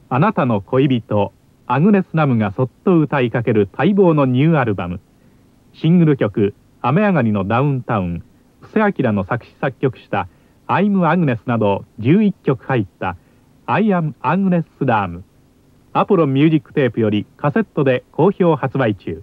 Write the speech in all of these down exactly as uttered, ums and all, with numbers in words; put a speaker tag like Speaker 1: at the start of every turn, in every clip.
Speaker 1: あなたの恋人アグネス・ナムがそっと歌いかける待望のニューアルバム。シングル曲「雨上がりのダウンタウン」、布施明の作詞作曲した「アイム・アグネス」などじゅういっきょく入った「アイアム・アグネス・ラーム」、アポロミュージックテープよりカセットで好評発売中。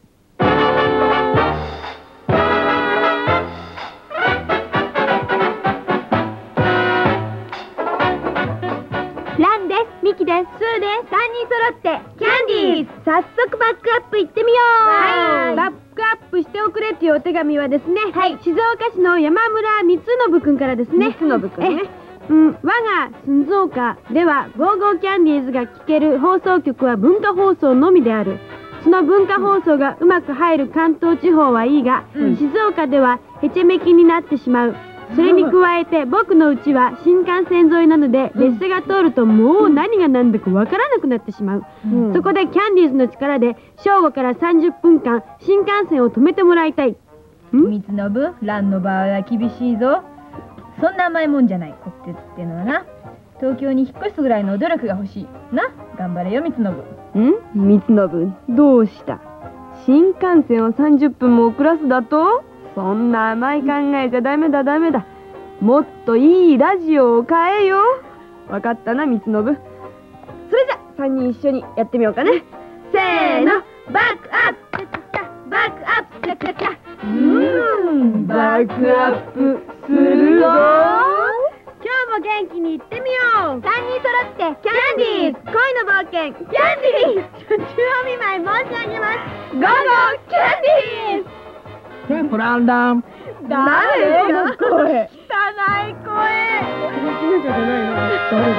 Speaker 2: ミキです。スーです。さんにん揃ってキャンディーズ。早速バックアップ行ってみよう。はい。バックアップしておくれっていうお手紙はですね、はい、静岡市の山村光信くんからですね。光信くんね。うん、我が鈴岡ではゴーゴーキャンディーズが聴ける放送局は文化放送のみである。その文化放送がうまく入る関東地方はいいが、うん、静岡ではへちゃめきになってしまう。それに加えて僕の家は新幹線沿いなので、列車が通るともう何が何だかわからなくなってしまう、うん、そこでキャンディーズの力で正午からさんじゅっぷんかん新幹線を止めてもらいたい。
Speaker 3: 光信、蘭の場合は厳しいぞ。そんな甘いもんじゃない国鉄ってのはな。東京に引っ越すぐらいの努力が欲しいな。頑張れよ光信。
Speaker 2: ん？光信、どうした？新幹線をさんじゅっぷんも遅らすだと？そんな甘い考えじゃダメだダメだ。もっといいラジオを買えよ。わかったな光信。それじゃさんにん一緒にやってみようかね。せーの、バックアップバックアップチャチャチャ。うーん、バックアップするぞ。今日も元気に行ってみよう。さんにん揃ってキャンディーズ恋の冒険キャンディーズ。初中お見舞い申し上げます。ゴーゴーキャンディーズ。
Speaker 4: テンプランダム。
Speaker 2: 誰の声？汚い声。君じゃないの。誰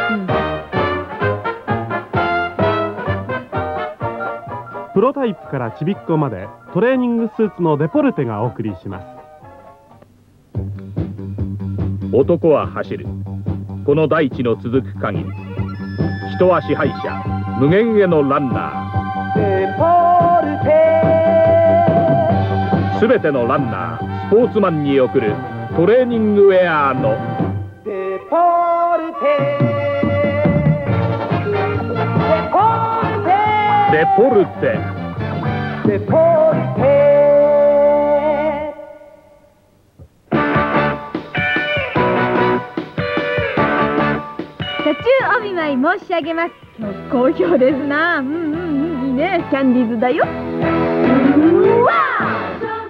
Speaker 5: だろう。プロタイプからちびっこまでトレーニングスーツのデポルテがお送りします。
Speaker 1: 男は走る。この大地の続く限り、人は支配者、無限へのランナー。デポルテ。すべてのランナー、スポーツマンに送るトレーニングウェアのデポルテ。デポルテ。デポルテ。
Speaker 3: 途中お見舞い申し上げます。今日好評ですな。うんうんうん、いいね。
Speaker 2: キャンディーズだよ。うわー。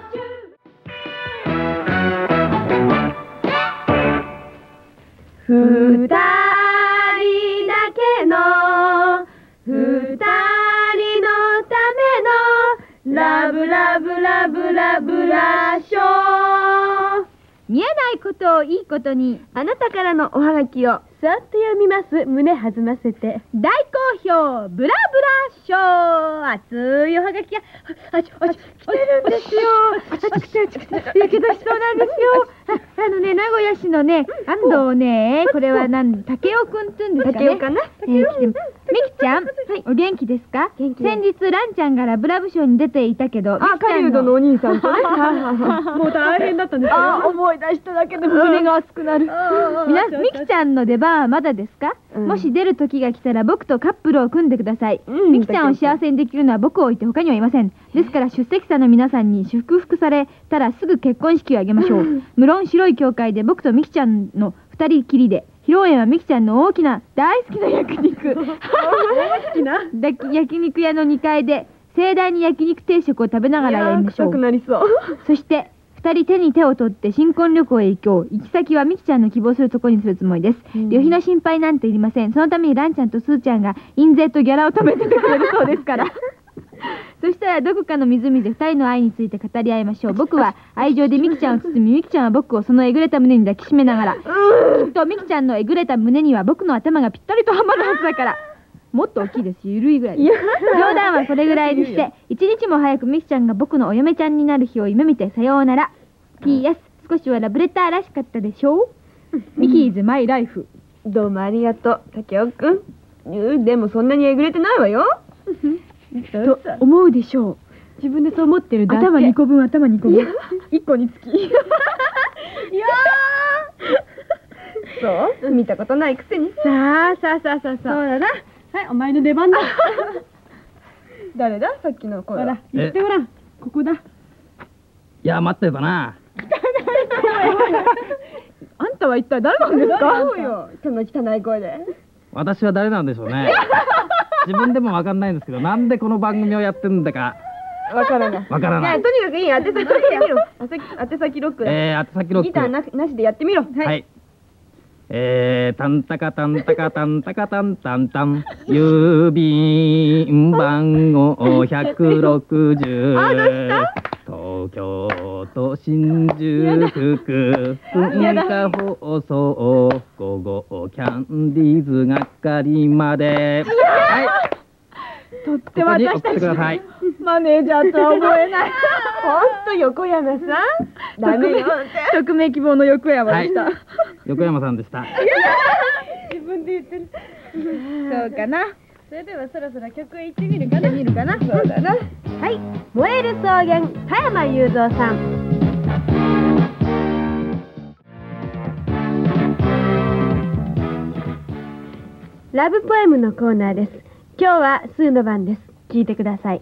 Speaker 2: 二人だけの二人のためのラブラブラブラブラショー。
Speaker 3: 見えないことをいいことに、
Speaker 2: あなたからのおはがきをそっと読みます。胸弾ませて。
Speaker 3: 大好評ブラブラショー。熱いおはがきがあちあち
Speaker 2: 来てるんですよ。あちくてあちくてやけどしそうなんですよ。
Speaker 3: あ, あのね、名古屋市のね、安藤ね、これはなん竹雄くんって言うんですかね。
Speaker 2: 竹雄かな。
Speaker 3: えー、来てみきちゃん、はい、お元気ですか？先日ランちゃんがラブラブショーに出ていたけど、
Speaker 2: あ、狩人のお兄さんとね。もう大変だったんですよ。
Speaker 3: あ、思い出しただけで胸が熱くなる。みなみきちゃんの出番はまだですか？もし出る時が来たら僕とカップルを組んでください。みきちゃんを幸せにできるのは僕を置いて他にはいません。ですから出席者の皆さんに祝福されたらすぐ結婚式を挙げましょう。無論白い教会で僕とみきちゃんの二人きりで、披露宴はみきちゃんの大きな大好きな焼肉大好きな焼肉屋のにかいで盛大に焼肉定食を食べながらやりましょう。
Speaker 2: くなりそう。
Speaker 3: そして二人手に手を取って新婚旅行へ行こう。行き先はみきちゃんの希望するところにするつもりです。旅費の心配なんていりません。そのためにランちゃんとスーちゃんが印税とギャラを貯めててくれるそうですからそしたらどこかの湖で二人の愛について語り合いましょう。僕は愛情でみきちゃんを包み、みきちゃんは僕をそのえぐれた胸に抱きしめながら、きっとみきちゃんのえぐれた胸には僕の頭がぴったりとはまるはずだから。もっと大きいです。ゆるいぐらいです。冗談はそれぐらいにして、一日も早くみきちゃんが僕のお嫁ちゃんになる日を夢見てさようなら。 ピーエス 少しはラブレターらしかったでしょう。ミキーズマイライフ。
Speaker 2: どうもありがとう竹雄くん。でもそんなにえぐれてないわよ
Speaker 3: と思うでしょう。
Speaker 2: 自分でそう思ってるだけ。
Speaker 3: 頭にこぶん、頭にこぶん、いっこにつき。いや
Speaker 2: ーそう見たことないくせに。さあさあさあさあさあ。そうだな。はい、お前の出番だ。誰ださっきの声は。ほら、言ってごらん。ここだ。い
Speaker 4: や、待ってたな。
Speaker 2: あんたは一体誰なんですか。そうよ、その汚い声で。
Speaker 4: 私は誰なんでしょうね。自分でもわかんないんですけど、なんでこの番組をやってるんだか。
Speaker 2: わからない。
Speaker 4: わからない。
Speaker 2: とにかくいい、当て先やってみろ。当て先ロックだ。
Speaker 4: えー、当て先ロック。
Speaker 2: ギターななしでやってみろ。
Speaker 4: はい。えー、タンタカタンタカタンタカタンタンタン、郵便番号ひゃくろくじゅう。あ、どうした？東京都新宿区文化放送午後キャンディーズ係まで。はい。
Speaker 2: とっても私たちマネージャーとは思えない。ほんと横山さん。ダメよ。匿名希望の横山でした。
Speaker 4: 横山さんでした。
Speaker 2: 自分で言ってる。そうかな。それではそろそろ曲へ行ってみるかな。見るかな。そうだな。はい。燃える草原、田山雄三さん。ラブポエムのコーナーです。今日はスーの番です。聞いてください。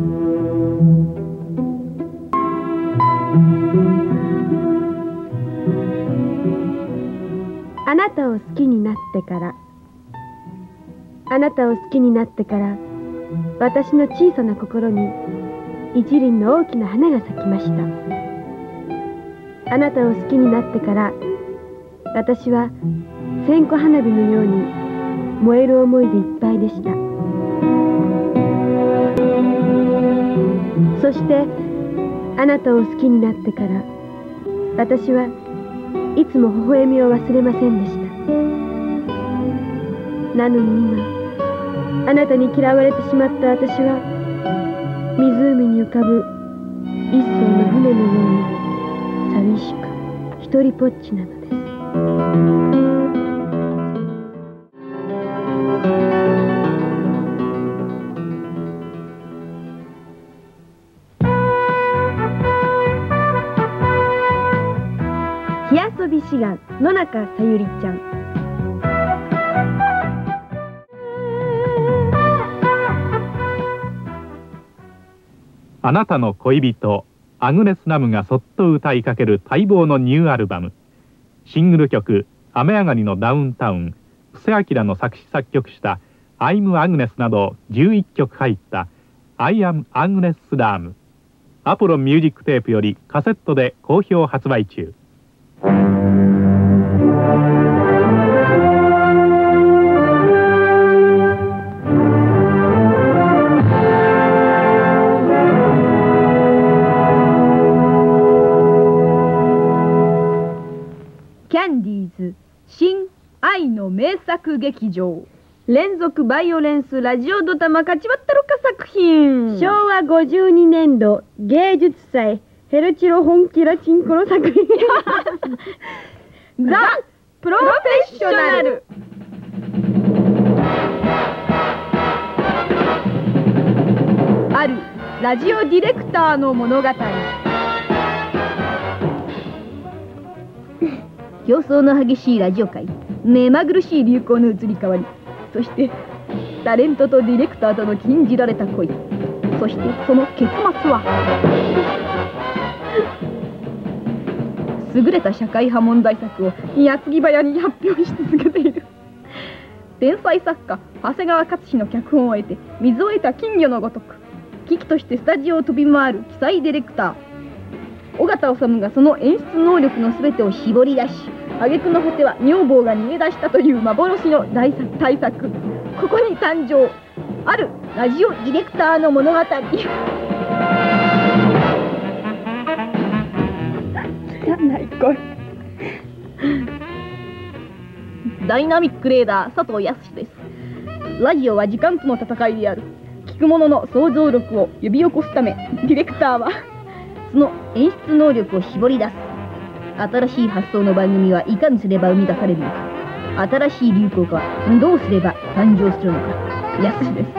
Speaker 2: あなたを好きになってからあなたを好きになってから私の小さな心に一輪の大きな花が咲きました。あなたを好きになってから私は線香花火のように燃える思いでいっぱいでした。そしてあなたを好きになってから私はいつも微笑みを忘れませんでした。なのに今あなたに嫌われてしまった私は湖に浮かぶ一艘の船のように寂しく一人ぽっちなのです。火遊び志願野中さゆりちゃん。
Speaker 1: あなたの恋人アグネス・ナムがそっと歌いかける待望のニューアルバム。シングル曲「雨上がりのダウンタウン」、布施明の作詞作曲した「アイム・アグネス」などじゅういっきょく入った「アイアム・アグネス・ラーム」。アポロンミュージックテープよりカセットで好評発売中。
Speaker 3: キャンディーズ新愛の名作劇場
Speaker 2: 連続バイオレンスラジオドタマカチバッタロカ作品。しょうわごじゅうにねんど芸術祭ヘルチロ本気ラチンコの作品ザ・プロフェッショナル。
Speaker 3: あるラジオディレクターの物語。競争の激しいラジオ界、目まぐるしい流行の移り変わり、そしてタレントとディレクターとの禁じられた恋、そしてその結末は優れた社会派問題作を矢継ぎ早に発表し続けている天才作家長谷川勝氏の脚本を得て水を得た金魚のごとく危機としてスタジオを飛び回る奇才ディレクター尾形治がその演出能力の全てを絞り出し、挙句の果ては女房が逃げ出したという幻の大作大作。ここに誕生あるラジオディレクターの物語。汚い声。ダイナミックレーダー佐藤康です。ラジオは時間との戦いである。聞く者の想像力を呼び起こすためディレクターはその演出能力を絞り出す。新しい発想の番組はいかにすれば生み出されるのか、新しい流行がどうすれば誕生するのか。やすしです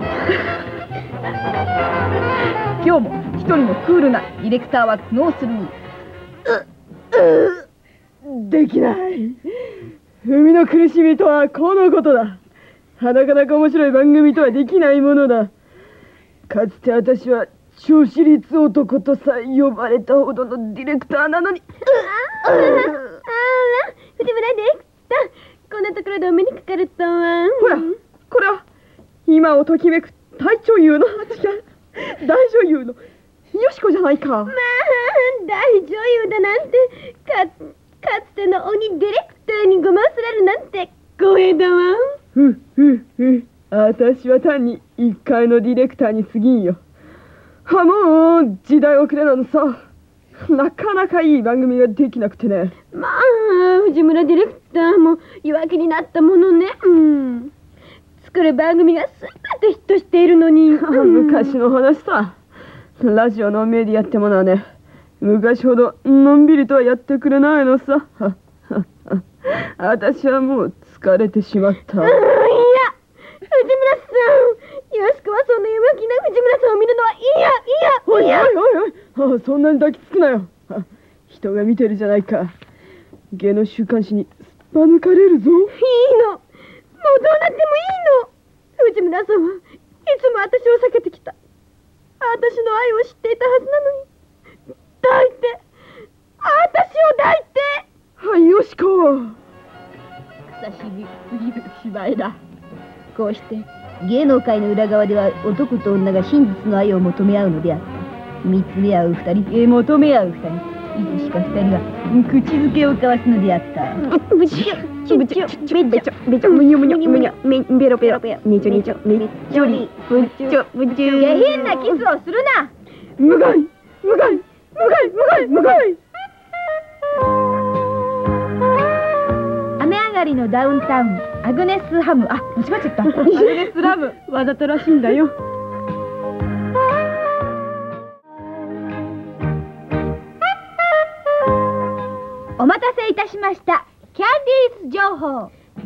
Speaker 3: 今日も一人のクールなディレクターは苦悩する。
Speaker 2: できない。 海の苦しみとはこのことだ。なかなか面白い番組とはできないものだ。かつて私は超私立男とさえ呼ばれたほどのディレクターなのに。あら、藤村ディレクター、こんなところでお目にかかるとは。ほら、これは今をときめく大女優の違う大女優のよしこじゃないか。まあ、大女優だなんて、かかつての鬼ディレクターにごませられるなんて光栄だわ。ふんふんふん、私は単に一階のディレクターに過ぎんよ。はもう時代遅れなのさ。なかなかいい番組ができなくてね。まあ、藤村ディレクターも弱気になったものね。うん、作る番組がすべてヒットしているのに。昔の話さ。ラジオのメディアってものはね、昔ほどのんびりとはやってくれないのさ。私はもう疲れてしまった。いや、藤村さん、よしこはそんな弱気な藤村さんを見るのは嫌、嫌、嫌。おいおいおいおい、そんなに抱きつくなよ。人が見てるじゃないか。芸能週刊誌にすっぱ抜かれるぞ。いいの、もうどうなってもいいの。藤村さんはいつも私を避けてきた。私の愛を知っていたはずなのに、抱いて、私を抱いて。はい、よしこ。
Speaker 6: 久しぶりの芝居だ。こうして芸能界の裏側では男と女が真実の愛を求め合うのであった。見つめ合う二人、えー、求め合う二人、いつしか二人は口づけを交わすのであった。ぶちょぶちょべちょべちょむにょむにょむにょべろべろにちょにちょにちょりぶちょぶちょ。下品なキスをするな。
Speaker 2: 無害無害無害無害無害。
Speaker 3: 雨上がりのダウンタウン、アグネスハム、あ、間違っちゃった。アグネスラム、
Speaker 2: わざとらしいんだよ。
Speaker 3: お待たせいたしました。キャンディーズ情報。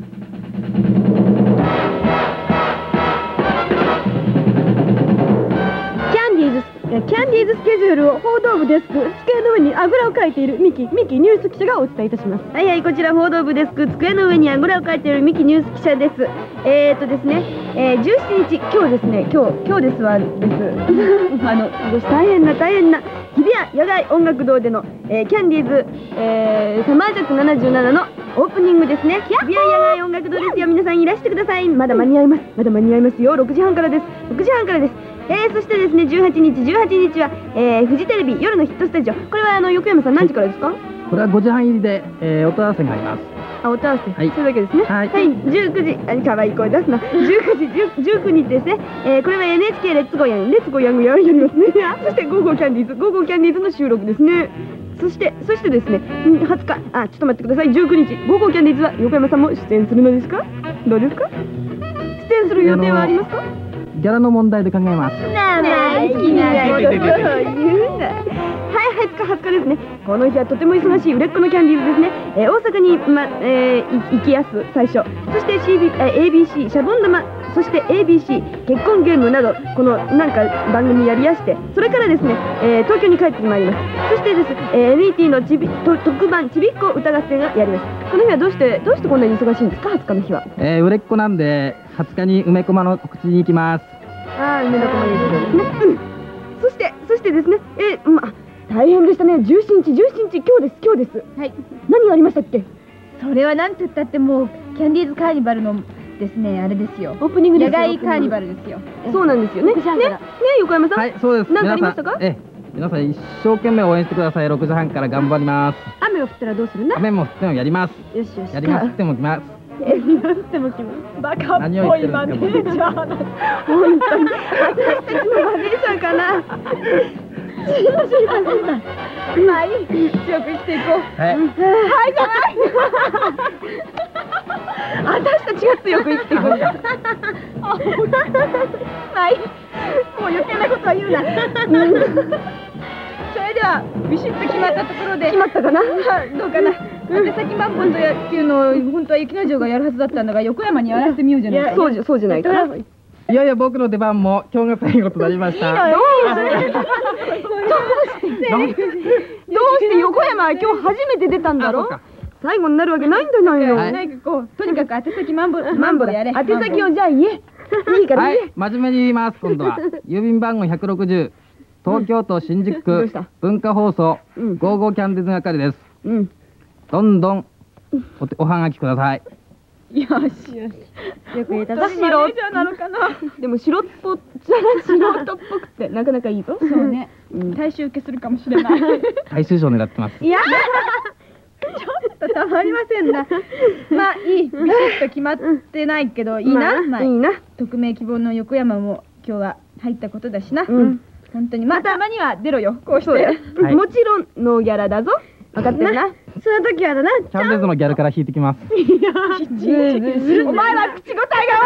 Speaker 2: キャンディーズキャンディーズスケジュールを報道部デスク机の上にあぐらをかいているミキミキニュース記者がお伝えいたします。はいはい、こちら報道部デスク机の上にあぐらをかいているミキニュース記者です。えーとですね、えー、じゅうしちにち、今日ですね、今日今日ですわですあの大変な大変な日比谷野外音楽堂での、えー、キャンディーズ、えー、サマージャックななじゅうななのオープニングですね。日比谷野外音楽堂ですよ。皆さんいらしてください。まだ間に合います。まだ間に合いますよ。ろくじはんからです。ろくじはんからです。えー、そしてですね、じゅうはちにちじゅうはちにちは、えー、フジテレビ夜のヒットスタジオ。これはあの横山さん何時からですか？
Speaker 4: これはごじはん入りで、えー、音合わせがあります。
Speaker 2: あ、音合わせ、
Speaker 4: はい、
Speaker 2: それだけですね。はい、はい、じゅうくじ、あ、かわいい声出すな。じゅうくじ、じゅうくにちですね。えー、これは エヌエイチケー レッツゴーヤン、レッツゴーヤングややりますね。そしてゴーゴーキャンディーズ、ゴーゴーキャンディーズの収録ですね。そして、そしてですね、はつか、あ、ちょっと待ってください。じゅうくにち、ゴーゴーキャンディーズは横山さんも出演するのですか？どうですか？出演する予定はありますか？
Speaker 4: ギャラの問題で考えます。
Speaker 6: 生意気なことを言うな。
Speaker 2: はい、はつかはつかですね。この日はとても忙しい売れっ子のキャンディーズですね。えー、大阪に、まえー、行きやす最初、そして シービー、えー、エービーシー シャボン玉、そして エービーシー 結婚ゲームなどこのなんか番組やりやして、それからですね、えー、東京に帰ってまいります。そしてです、えー、エヌイーティー のちびと特番ちびっこ歌合戦がやります。この日はどうしてどうしてこんなに忙しいんですか？はつかの日は。
Speaker 4: えー、売れっ子なんではつかに梅駒の告知に行きます。
Speaker 2: ああ、梅の駒に行くそうですね。うん。そしてそしてですね、えー、まあ大変でしたね。じゅうしちにちじゅうしちにち今日です今日です。
Speaker 3: はい。
Speaker 2: 何がありましたっけ？
Speaker 3: それはなんて言ったってもうキャンディーズカーニバルのですね、あれですよ。
Speaker 2: オープニングですよ。
Speaker 3: 野外カーニバルですよ。
Speaker 2: そうなんですよね。ね、ね、横山さん。
Speaker 4: はい、そうです。
Speaker 2: 何かありましたか？
Speaker 4: ええ、皆さん一生懸命応援してください。ろくじはんから頑張ります。
Speaker 2: 雨が降ったらどうするんだ？
Speaker 4: 雨も降ってもやります。
Speaker 2: よしよし。
Speaker 4: やります。降っても来ます。
Speaker 2: え、降っても来ます。バカっぽいマネージャーだ。本当に。私たちのマネージャーかな。知りません。まあいい。強く生きていこう。
Speaker 4: はい。
Speaker 2: はいじゃない。私たちが強く生きていこう。まあいい。もう余計なことは言うな。それではビシッと決まったところで。決まったかな。どうかな。手先マッポンと野球の本当は雪之丞がやるはずだったんだが横山にやらせてみようじゃないか。そうじゃそうじゃないかな。
Speaker 4: いやいや僕の出番も今日が最後となりました。
Speaker 2: どうして横山は今日初めて出たんだろう。 最後になるわけないんじゃないの。
Speaker 3: なんかこうとにかく宛先マンボマンボでやれ。
Speaker 2: 宛先をじゃあ言え。いいから
Speaker 4: は
Speaker 2: 言え。
Speaker 4: い、真面目に言います。今度は郵便番号ひゃくろくじゅう、東京都新宿区文化放送ゴーゴーキャンディーズ係です。
Speaker 2: うん。
Speaker 4: どんどんお手おはがきください。
Speaker 3: よしよし。
Speaker 2: よく言えたぞ。
Speaker 3: マネージャーなのかな。
Speaker 2: でも白っぽ、素人っぽくてなかなかいいぞ。
Speaker 3: そうね。大衆受けするかもしれない。
Speaker 4: 大衆賞狙ってます。
Speaker 2: いや。
Speaker 3: ちょっとたまりませんな。まあいい、ビシッと決まってないけどいいな。まあ
Speaker 2: いいな。
Speaker 3: 匿名希望の横山も今日は入ったことだしな。
Speaker 2: うん
Speaker 3: 本当にまあたまには出ろよ。こうして。
Speaker 4: はい
Speaker 2: もちろんノーギャラだぞ。分かってるな。その時はだな。
Speaker 4: キャンディーズのギャルから引いてきます。
Speaker 3: お前は口答えが多い。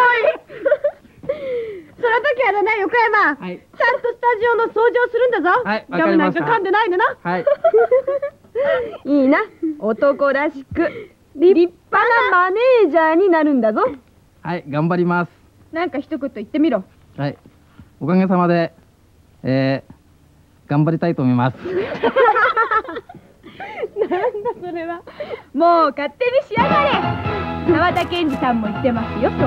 Speaker 2: その時はだな、横山。
Speaker 4: はい。
Speaker 2: ちゃんとスタジオの掃除をするんだぞ。
Speaker 4: はい、わ
Speaker 2: ガムなん
Speaker 4: かりました。
Speaker 2: か噛んでないでな。
Speaker 4: はい。
Speaker 2: いいな。男らしく立派なマネージャーになるんだぞ。
Speaker 4: はい、頑張ります。
Speaker 3: なんか一言言ってみろ。
Speaker 4: はい。おかげさまで、えー、頑張りたいと思います。
Speaker 3: なんだそれは。もう勝手にしやがれ。沢田研二さんも言ってますよ。そう。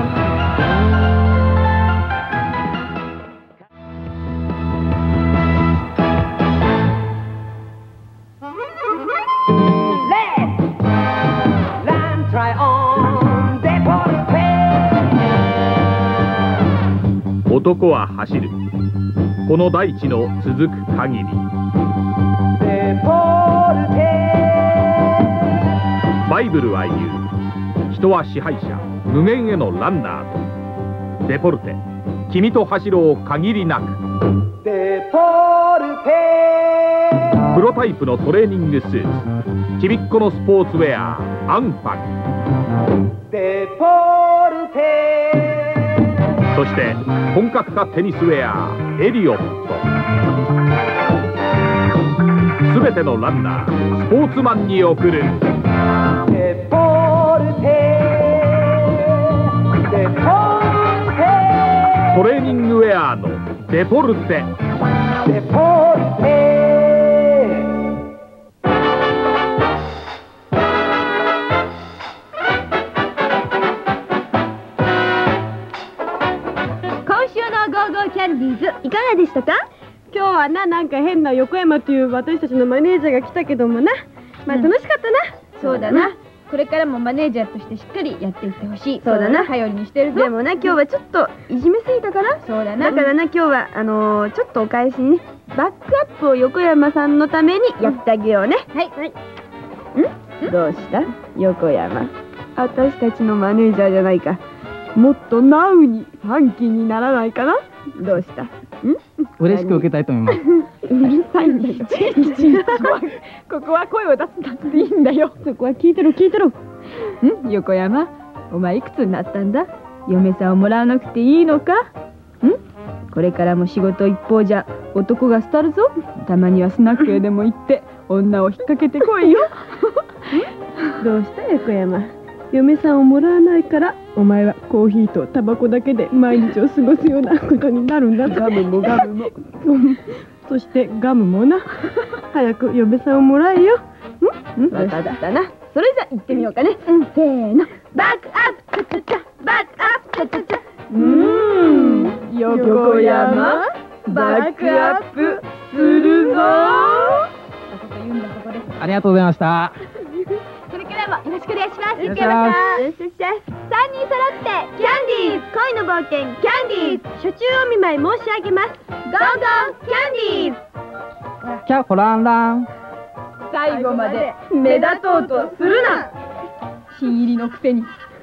Speaker 1: 男は走る。この大地の続く限り。バイブルは言う。人は支配者、無限へのランナーと。デポルテ、君と走ろう限りなく。デポルテ。プロタイプのトレーニングスーツ、ちびっこのスポーツウェア、アンファル。デポルテ。そして本格化テニスウェア、エリオット。すべてのランナー、スポーツマンに送る。デポルテ。デポルテ。トレーニングウェアのデポルテ。デポルテ。
Speaker 2: キャンディーズいかがでしたか？今日はな、なんか変な横山という私たちのマネージャーが来たけどもな、まあ楽しかったな。
Speaker 3: そうだな。これからもマネージャーとしてしっかりやっていってほしい。
Speaker 2: そうだな。
Speaker 3: 頼りにしてるぞ。
Speaker 2: でもな、今日はちょっといじめすぎたかな。
Speaker 3: そうだな。
Speaker 2: だからな、今日はあのー、ちょっとお返しにね、バックアップを横山さんのためにやってあげようね。
Speaker 3: はいはい。
Speaker 2: ん？どうした横山。私たちのマネージャーじゃないか。もっとナウにファンキーにならないかな。どうした？ん？
Speaker 4: 嬉しく受けたいと思います。
Speaker 2: うるさいんだよ。
Speaker 3: ここは声を出すなっていいんだよ。
Speaker 2: そこは聞いてろ聞いてろ。
Speaker 3: ん？横山、お前いくつになったんだ？嫁さんをもらわなくていいのか？ん？これからも仕事一方じゃ男が廃るぞ。たまにはスナックへでも行って女を引っ掛けてこいよ。
Speaker 2: どうした横山。嫁さんをもらわないからお前はコーヒーとタバコだけで毎日を過ごすようなことになるんだ。ガムもガムもそしてガムもな。早く嫁さんをもらえよ。ん？分かったな。それじゃ行ってみようかね。せーの、バックアップチャチャチャ、バックアップチャチャチャ。うーん、横山バックアップするぞ。
Speaker 3: あそこ言うんだそこです。
Speaker 4: ありがとうございました。
Speaker 3: これからもよろしくお願いします。
Speaker 4: よろしくお願いします。
Speaker 2: よしよしよし。さんにん揃ってキャンディーズ恋の冒険キャンディーズ初中お見舞い申し上げます。ゴーゴーキャンディーズ。
Speaker 4: キャホランラン。
Speaker 3: 最後まで目立とうとするな。新入りのくせに。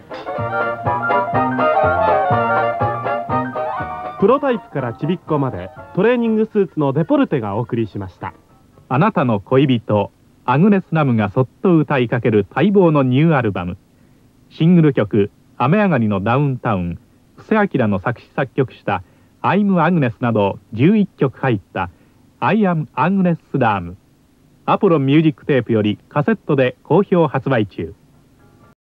Speaker 5: プロタイプからちびっこまでトレーニングスーツのデポルテがお送りしました。
Speaker 1: あなたの恋人アグネス・ナムがそっと歌いかける待望のニューアルバム。シングル曲「雨上がりのダウンタウン」、布施明の作詞作曲した「アイム・アグネス」などじゅういっきょく入った「アイアム・アグネス・ラーム」。アポロンミュージックテープよりカセットで好評発売中。